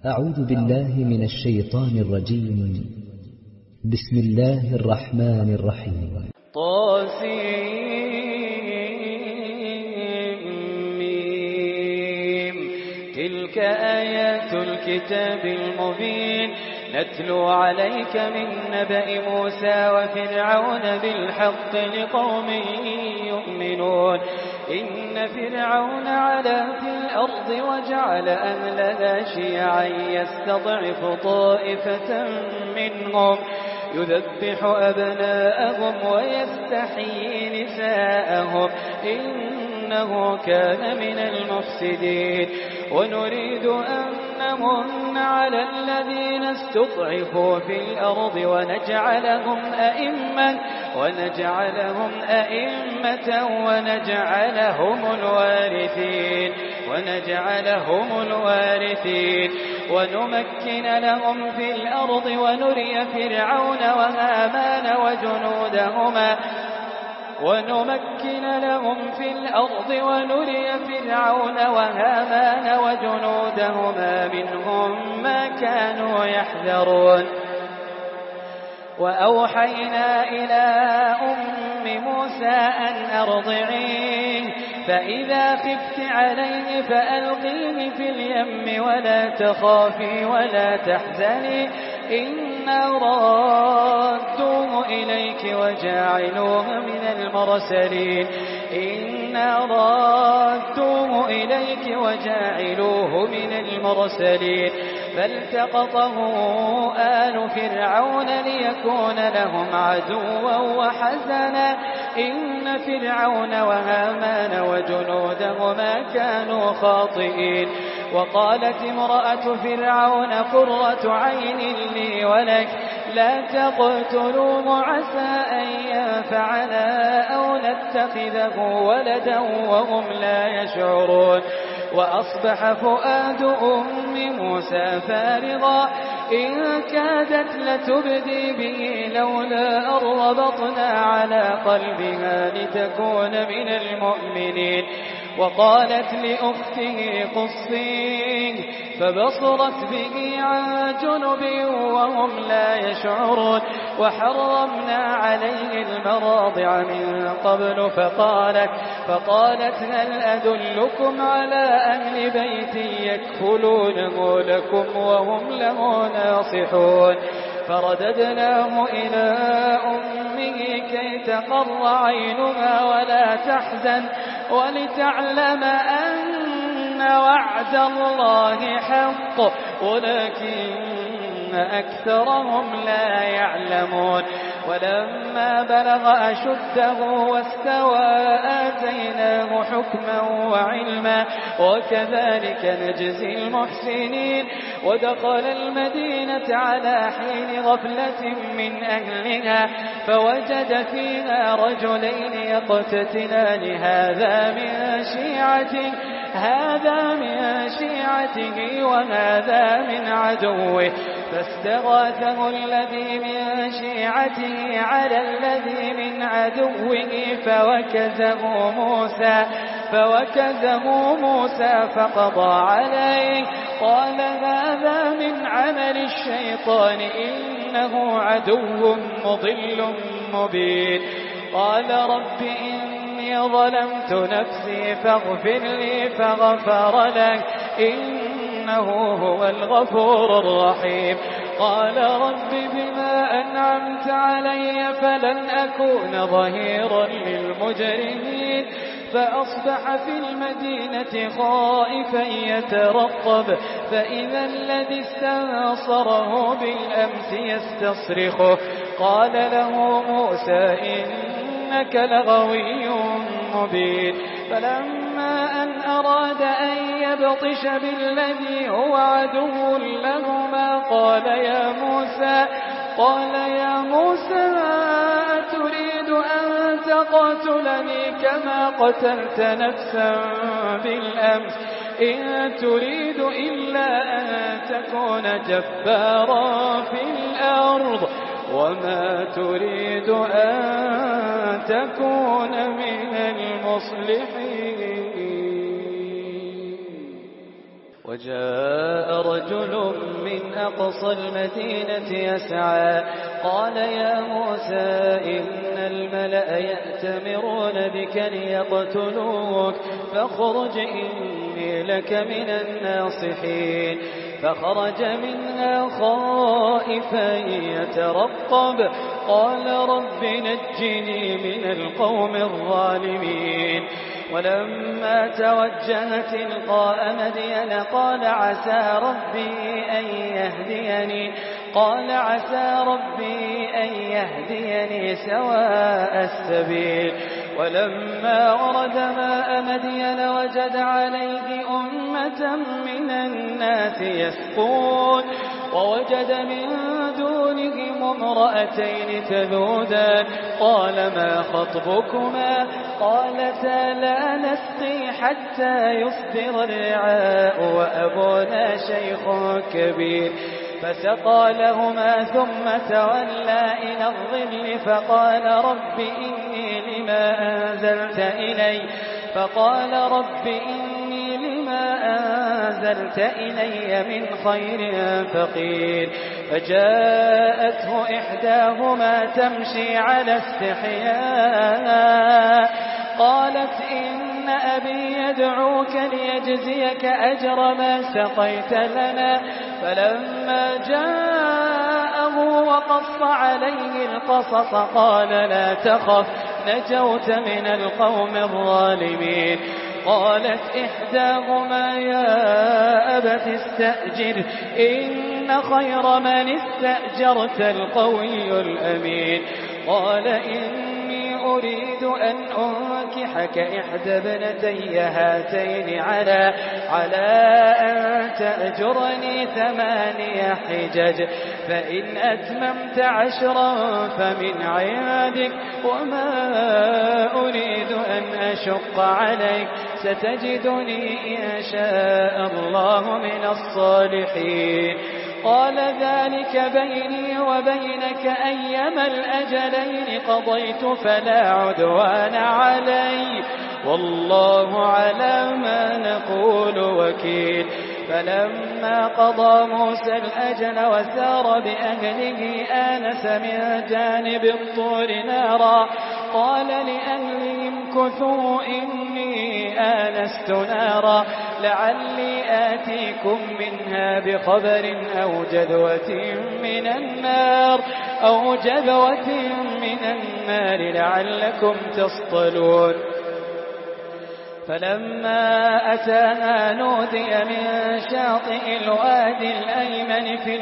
أعوذ بالله من الشيطان الرجيم. بسم الله الرحمن الرحيم. طاسيم. تلك آيات الكتاب المبين نتلو عليك من نبأ موسى وفرعون بالحق لقوم يؤمنون. إن فرعون علا في الأرض وجعل أهلها شيعا يستضعف طائفة منهم يذبح أبناءهم ويستحيي نساءهم إنه كان من المفسدين. ونريد أن نمن على الذين استضعفوا في الأرض ونجعلهم أئمة ونجعلهم الوارثين ونمكن لهم في الأرض ونري فرعون وهامان وجنودهما منهم ما كانوا يحذرون. وأوحينا إلى أم موسى أن أرضعيه فإذا خفت عليه فألقيه في اليم ولا تخافي ولا تحزني إنا رادوه إليك وجاعلوه من المرسلين. فالتقطه آل فرعون ليكون لهم عدوا وحزنا إن فرعون وهامان وجنودهما كانوا خاطئين. وقالت امرأة فرعون قرة عين لي ولك لا تقتلوه عسى أن ينفعنا أو نتخذه ولدا وهم لا يشعرون. وأصبح فؤاد أم موسى فارغا إن كادت لتبدي به لولا أن ربطنا على قلبها لتكون من المؤمنين. وقالت لأخته قصيه فبصرت به عن جنب وهم لا يشعرون. وحرمنا عليه المراضع من قبل فقالت هل أدلكم على أهل بيت يكفلونه لكم وهم له ناصحون. فرددناه إلى أمه كي تقر عينها ولا تحزن ولتعلم أن وعد الله حق ولكن أكثرهم لا يعلمون. ولما بلغ أشده واستوى آتيناه حكما وعلما وكذلك نجزي المحسنين. ودخل المدينة على حين غفلة من أهلها فوجد فيها رجلين يقتتلان هذا من شيعته وهذا من عدوه فاستغاثه الذي من شيعته على الذي من عدوه فوكزه موسى فقضى عليه قال هذا من عمل الشيطان إنه عدو مضل مبين. قال رب إني ظلمت نفسي فاغفر لي فغفر له إنه هو الغفور الرحيم. قال رب بما أنعمت علي فلن أكون ظهيرا للمجرمين. فأصبح في المدينة خائفا يترقب فإذا الذي استنصره بالأمس يستصرخه قال له موسى إنك لغوي مبين. فلما أن أراد أن يبطش بالذي هو عدو لهما قال يا موسى أتريد أن تقتلني كما قتلت نفسا بالأمس إن تريد إلا أن تكون جبارا في الأرض وما تريد أن تكون من المصلحين. وجاء رجل من أقصى المدينة يسعى قال يا موسى إن الملأ يأتمرون بك ليقتلوك فاخرج إني لك من الناصحين فخرج منها خائفا يترقب قال رب نجني من القوم الظالمين ولما توجه تلقاء مدين قال عسى ربي أن يهديني سواء السبيل ولما ورد ماء مدين وجد عليه أمة من الناس يسقون ووجد من دونهم امرأتين تذودان قال ما خطبكما قالتا لا نسقي حتى يصدر الرعاء وأبونا شيخ كبير فسقى لهما ثم تولى إلى الظل فقال رب إني لما أنزلت إلي من خير فقير فجاءته إحداهما تمشي على استحياء قالت إن أبي يدعوك ليجزيك أجر ما سقيت لنا فلما جاءه وقص عليه القصص قال لا تخف نجوت من القوم الظالمين قالت إحداهما يا أبت استأجر إن خير من استأجرت القوي الأمين قال إني أريد أن أنكحك إحدى ابنتي هاتين على أن تأجرني 8 حجج فإن أتممت 10 فمن عندك وما أريد أن أشق عليك ستجدني إن شاء الله من الصالحين قال ذلك بيني وبينك أيما الأجلين قضيت فلا عدوان علي والله على ما نقول وكيل فلما قضى موسى الأجل وسار بأهله آنس من جانب الطور نارا قال لأهلهم كثوا إني آنست نارا لعلي آتيكم منها بخبر أو جذوة من النار لعلكم تصطلون فلما أتاها نودي من شاطئ الوادي الأيمن في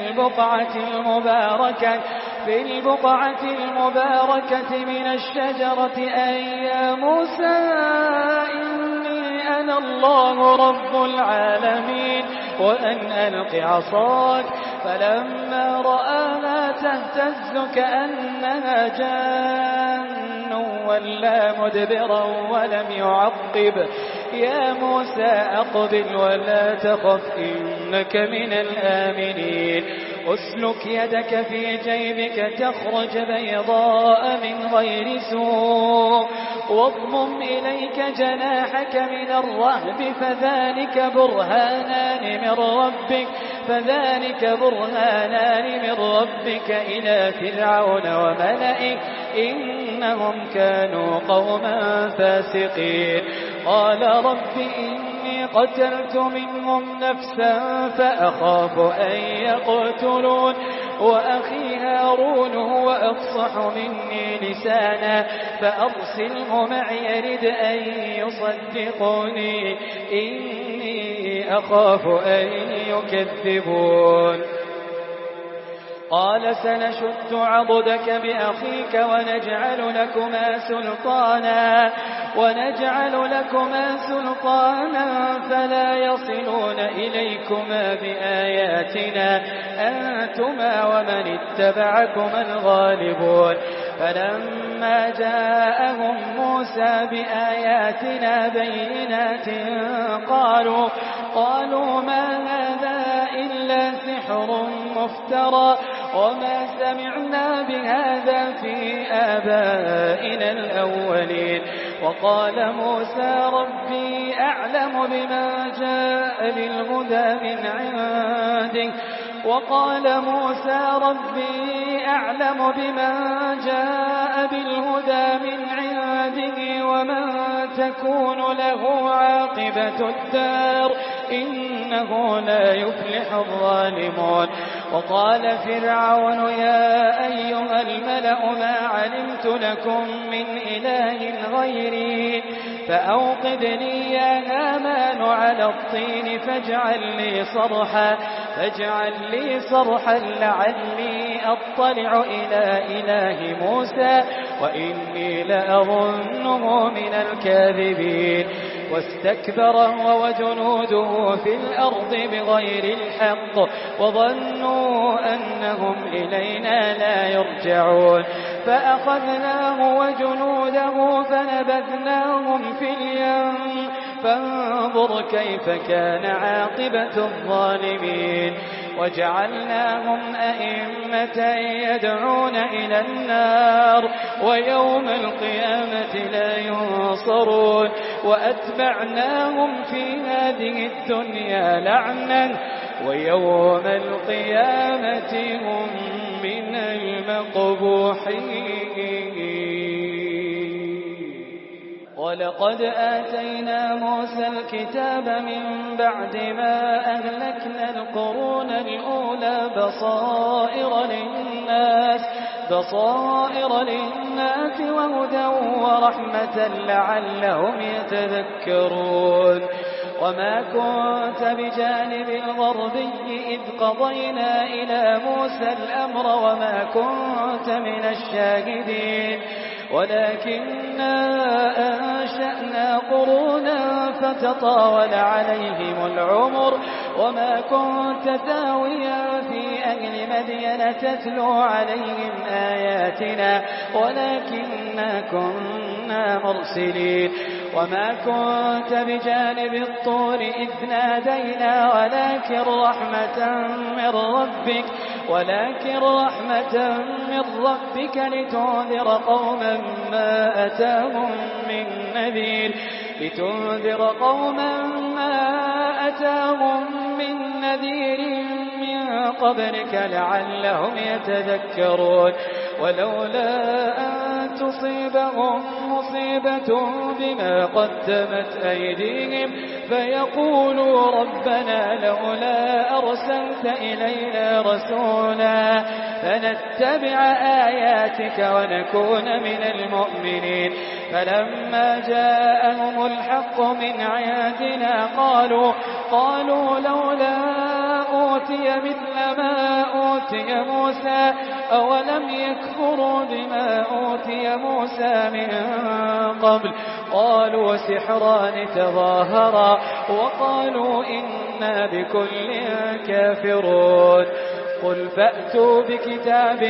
البقعة المباركة من الشجرة أي يا موسى إني أنا الله رب العالمين وأن ألق عصاك فلما رآها تهتز كأنها جان ولا مدبرا ولم يعقب يا موسى أقبل ولا تخف إنك من الآمنين أسلك يدك في جيبك تخرج بيضاء من غير سوء واضمم إليك جناحك من الرهب فذلك برهانان من ربك إلى فرعون وملئه إنهم كانوا قوما فاسقين قال رب إني قتلت منهم نفسا فأخاف أن يقتلون وأخي هارون هو أفصح مني لسانا فأرسله معي يرد أن يصدقوني إني أخاف أن يكذبون قال سنشد عضدك بأخيك ونجعل لكما سلطانا فلا يصلون إليكما بآياتنا أنتما ومن اتبعكما الغالبون فلما جاءهم موسى بآياتنا بينات قالوا ما هذا إلا سحر مفترى وما سمعنا بهذا في آبائنا الأولين وقال موسى ربي أعلم بمن جاء بالهدى من عنده وقال موسى ربي أعلم بمن جاء بالهدى من عنده ومن تكون له عاقبة الدار إنه لا يفلح الظالمون. وقال فرعون يا أيها الملأ ما علمت لكم من إله غيري فأوقد لي يا هامان على الطين فاجعل لي صرحا لعلي أطلع إلى إله موسى وإني لأظنه من الكاذبين. واستكبر هو وجنوده في الأرض بغير الحق وظنوا أنهم إلينا لا يرجعون فأخذناه وجنوده فنبذناهم في اليم فانظر كيف كان عاقبة الظالمين. وجعلناهم أئمة يدعون إلى النار ويوم القيامة لا ينصرون وأتبعناهم في هذه الدنيا لعنة ويوم القيامة هم من المقبوحين. ولقد آتينا موسى الكتاب من بعد ما أهلكنا القرون الأولى بصائر للناس وهدى ورحمة لعلهم يتذكرون. وما كنت بجانب الغربي إذ قضينا إلى موسى الأمر وما كنت من الشاهدين ولكننا أنشأنا قرونا فتطاول عليهم العمر وما كنت ثاويا في أهل مدين تتلو عليهم آياتنا ولكننا كنا مرسلين. وما كنت بجانب الطور إذ نادينا ولكن رحمة من ربك لتنذر قوما ما أتاهم من نذير من قبلك لعلهم يتذكرون. ولولا أن تصيبهم مصيبة بما قدمت أيديهم فيقولوا ربنا لولا أرسلت إلينا رسولا فنتبع آياتك ونكون من المؤمنين. فلما جاءهم الحق من عندنا قالوا لولا أوتي مثل ما أوتي موسى أولم يكفروا بما أوتي موسى من قبل قالوا سحران تظاهرا وقالوا إنا بكل كافرون. قل فأتوا بكتاب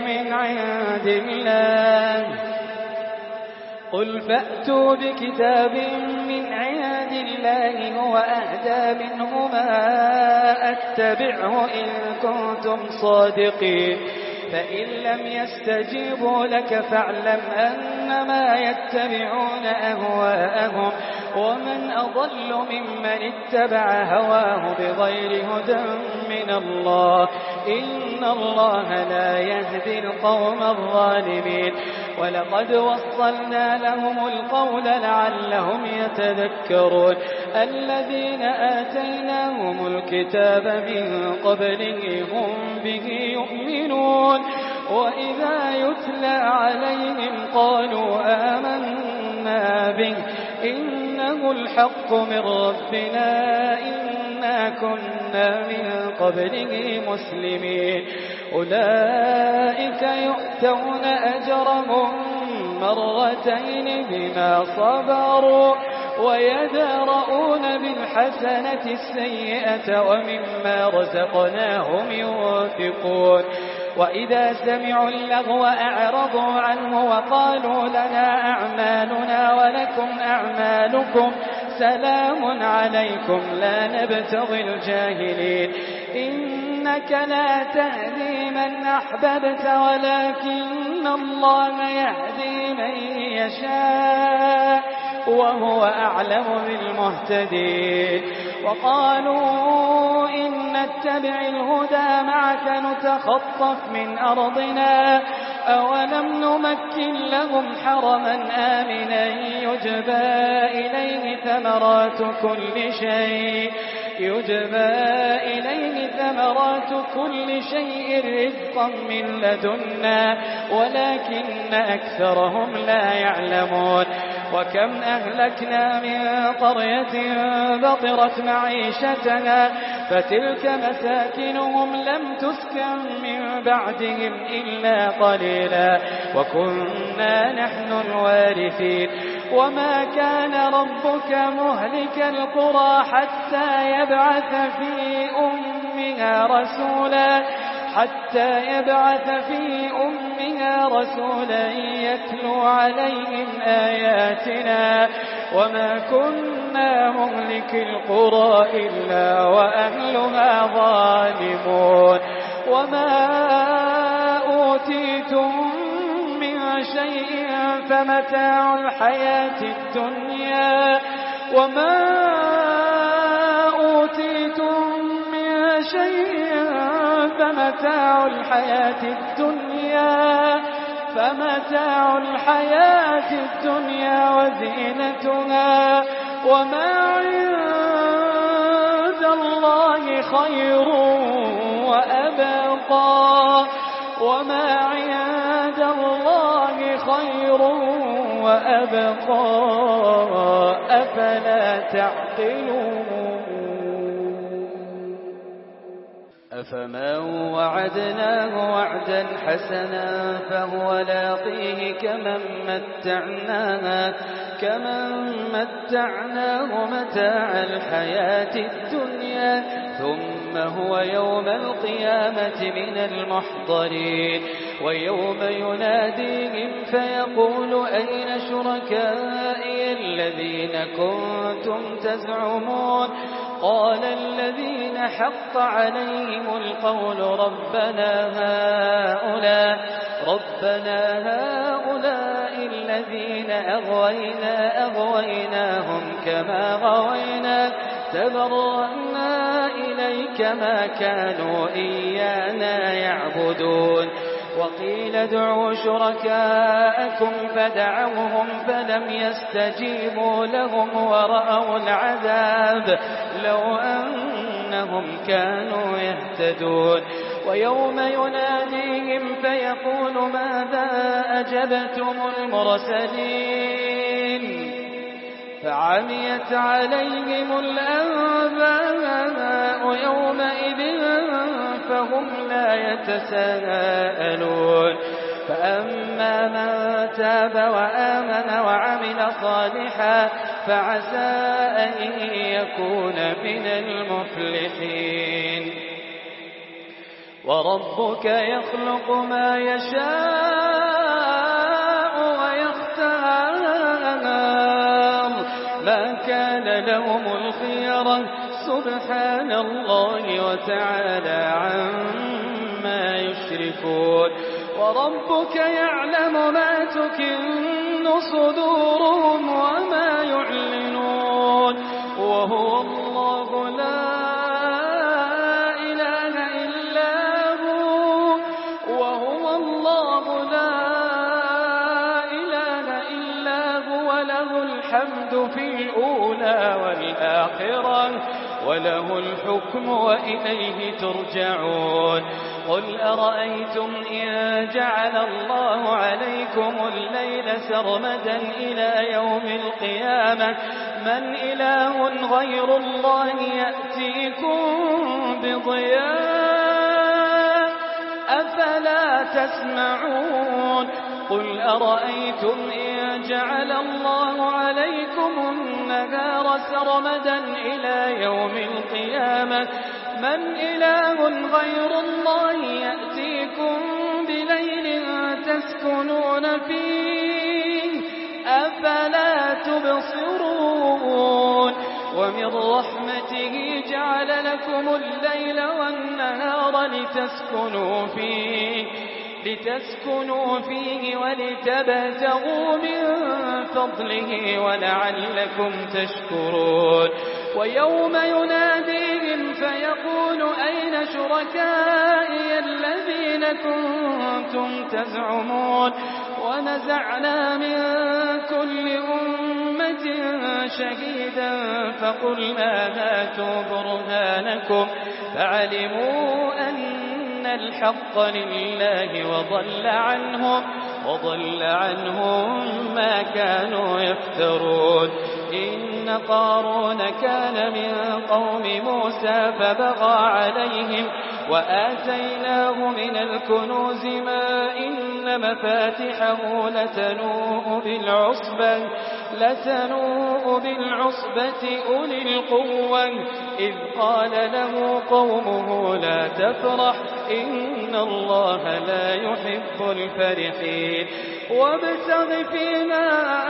من عند الله هو أهدى منهما أتبعه إن كنتم صادقين. فإن لم يستجيبوا لك فاعلم أنما يتبعون أهواءهم ومن أضل ممن اتبع هواه بغير هدى من الله إن الله لا يهدي القوم الظالمين. ولقد وصلنا لهم القول لعلهم يتذكرون. الذين آتيناهم الكتاب من قبله هم به يؤمنون وإذا يتلى عليهم قالوا آمنا به إنه الحق من ربنا إنا كنا من قبله مسلمين. أولئك يؤتون أجرهم مرتين بما صبروا ويدرؤون بالحسنة السيئة ومما رزقناهم ينفقون. وإذا سمعوا اللغو أعرضوا عنه وقالوا لنا أعمالنا ولكم أعمالكم سلام عليكم لا نبتغي الجاهلين. إنك لا تهدي من أحببت ولكن الله يهدي من يشاء وهو أعلم بالمهتدين. وقالوا إن نتبع الهدى معك نتخطف من أرضنا أولم نمكن لهم حرما آمنا يجبى إليه ثمرات كل شيء رزقا من لدنا ولكن أكثرهم لا يعلمون. وكم أهلكنا من قرية بطرت معيشتنا فتلك مساكنهم لم تسكن من بعدهم إلا قليلا وكنا نحن الوارثين. وما كان ربك مهلك القرى حتى يبعث في أمها رسولا يتلو عليهم آياتنا وما كنا مهلك القرى إلا وأهلها ظالمون. وما أوتيتم من شيء فمتاع الحياة الدنيا فمتاع الحياة الدنيا وزينتها وما عند الله خير وأبقى أفلا تعقلون. أفمن وعدناه وعدا حسنا فهو لاقيه كمن متعناه متاع الحياة الدنيا ثم هو يوم القيامة من المحضرين. ويوم يناديهم فيقول أين شركائي الذين كنتم تزعمون قال الذين حق عليهم القول ربنا هؤلاء الذين أغويناهم كما غوينا تبرأنا إليك ما كانوا إيانا يعبدون. وقيل ادعوا شركاءكم فدعوهم فلم يستجيبوا لهم ورأوا العذاب لو أنهم كانوا يهتدون. ويوم يناديهم فيقول ماذا أجبتم المرسلين فعميت عليهم الأنباء يومئذ فهم لا يتساءلون. فأما من تاب وآمن وعمل صالحا فعسى أن يكون من المفلحين. وربك يخلق ما يشاء ويختار ما كان لهم الخيرة سبحان الله وتعالى عما يشركون. وربك يعلم ما تكن صدورهم وما يعلنون وهو الله لا إله إلا هو له الحمد في الأولى والآخرة وله الحكم وإليه ترجعون. قل أرأيتم إن جعل الله عليكم الليل سرمدا إلى يوم القيامة من إله غير الله يأتيكم بضياء أفلا تسمعون. قل أرأيتم إن جعل الله عليكم النهار سرمدا إلى يوم القيامة من إله غير الله يأتيكم بليل تسكنون فيه أفلا تبصرون. ومن رحمته جعل لكم الليل والنهار لتسكنوا فيه لتسكنوا فيه ولتبتغوا من فضله ولعلكم تشكرون ويوم يناديهم فيقول أين شركائي الذين كنتم تزعمون ونزعنا من كل أمة شهيدا فقلنا هاتوا برهانكم فعلموا أن الحق لله وضل عنهم ما كانوا يفترون إن قارون كان من قوم موسى فبغى عليهم وآتيناه من الكنوز ما إن مفاتحه لتنوء بالعصبة أولي القوة إذ قال له قومه لا تفرح إن الله لا يحب الفرحين وابتغ فيما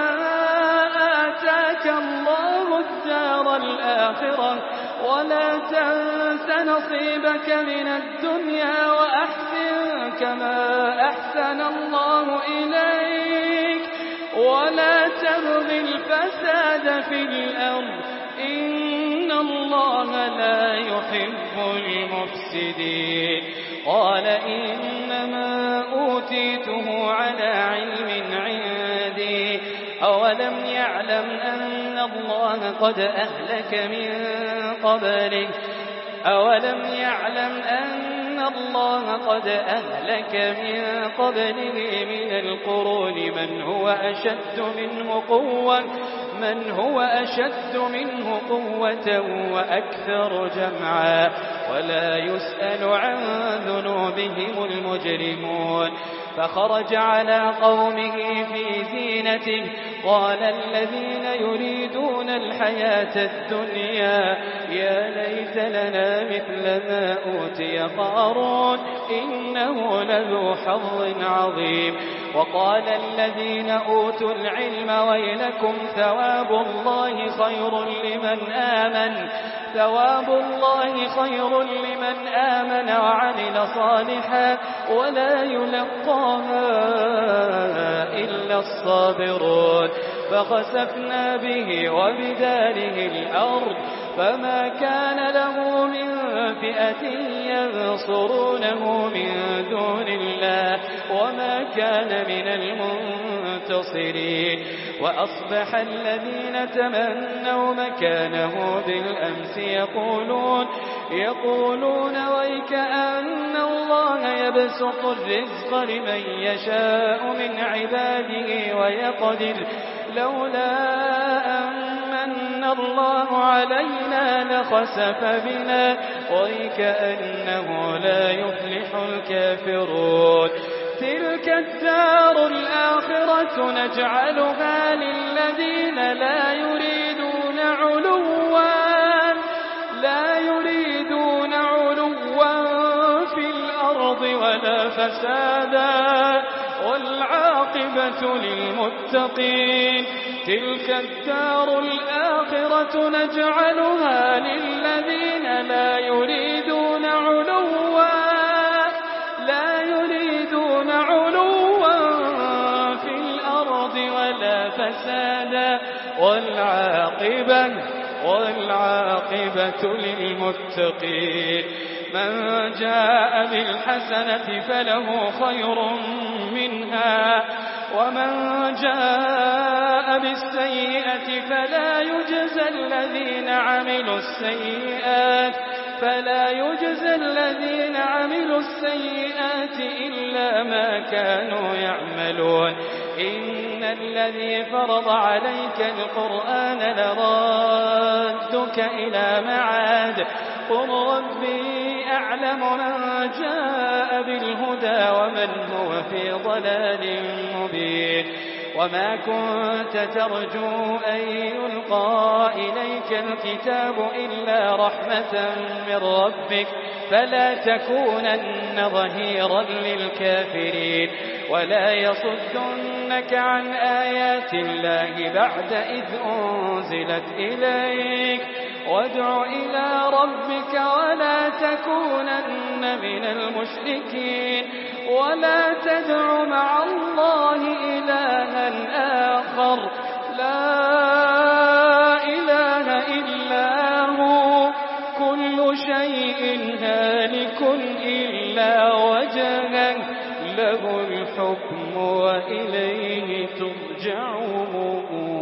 آتاك الله الدار الآخرة ولا تنس نصيبك من الدنيا وأحسن كما أحسن الله إليك ولا تبغ الفساد في الأرض إن الله لا يحب المفسدين قال إنما أوتيته على علم عندي أولم يعلم أن الله قد أهلك من قبله من القرون من هو أشد منه قوة وأكثر جمعا ولا يسأل عن ذنوبهم المجرمون فخرج على قومه في زينته قال الذين يريدون الحياة الدنيا يا ليت لنا مثل ما أوتي قارون إنه لذو حظ عظيم وقال الذين أوتوا العلم ويلكم ثواب الله خير لمن آمن وعمل صالحا ولا يلقاها إلا الصابرون فخسفنا به وبداره الأرض فما كان له من فئة ينصرونه من دون الله وما كان من المنتصرين وأصبح الذين تمنوا مكانه بالأمس يقولون ويك أن الله يبسط الرزق لمن يشاء من عباده ويقدر لولا أمن الله علينا لخسف بنا ويكأنه لا يفلح الكافرون تلك الدار الآخرة نجعلها للذين لا يريدون علوا في الأرض ولا فسادا والعاقبة للمتقين تلك الدار الآخرة نجعلها للذين لا يريدون علوا في الأرض ولا فسادا والعاقبة للمتقين من جاء بالحسنة فله خير منها ومن جاء بالسيئة فلا يجزى الذين عملوا السيئات إلا ما كانوا يعملون إن الذي فرض عليك القرآن لرادك إلى معاد قل ربي أعلم من جاء بالهدى ومن هو في ضلال مبين وما كنت ترجو أن يلقى إليك الكتاب إلا رحمة من ربك فلا تكونن ظهيرا للكافرين ولا يصدنك عن آيات الله بعد إذ أنزلت إليك وادع إلى ربك ولا تكونن من المشركين ولا تدع مع الله إلها آخر لا إله إلا هو كل شيء هالك إلا وجهه له الحكم وإليه ترجعون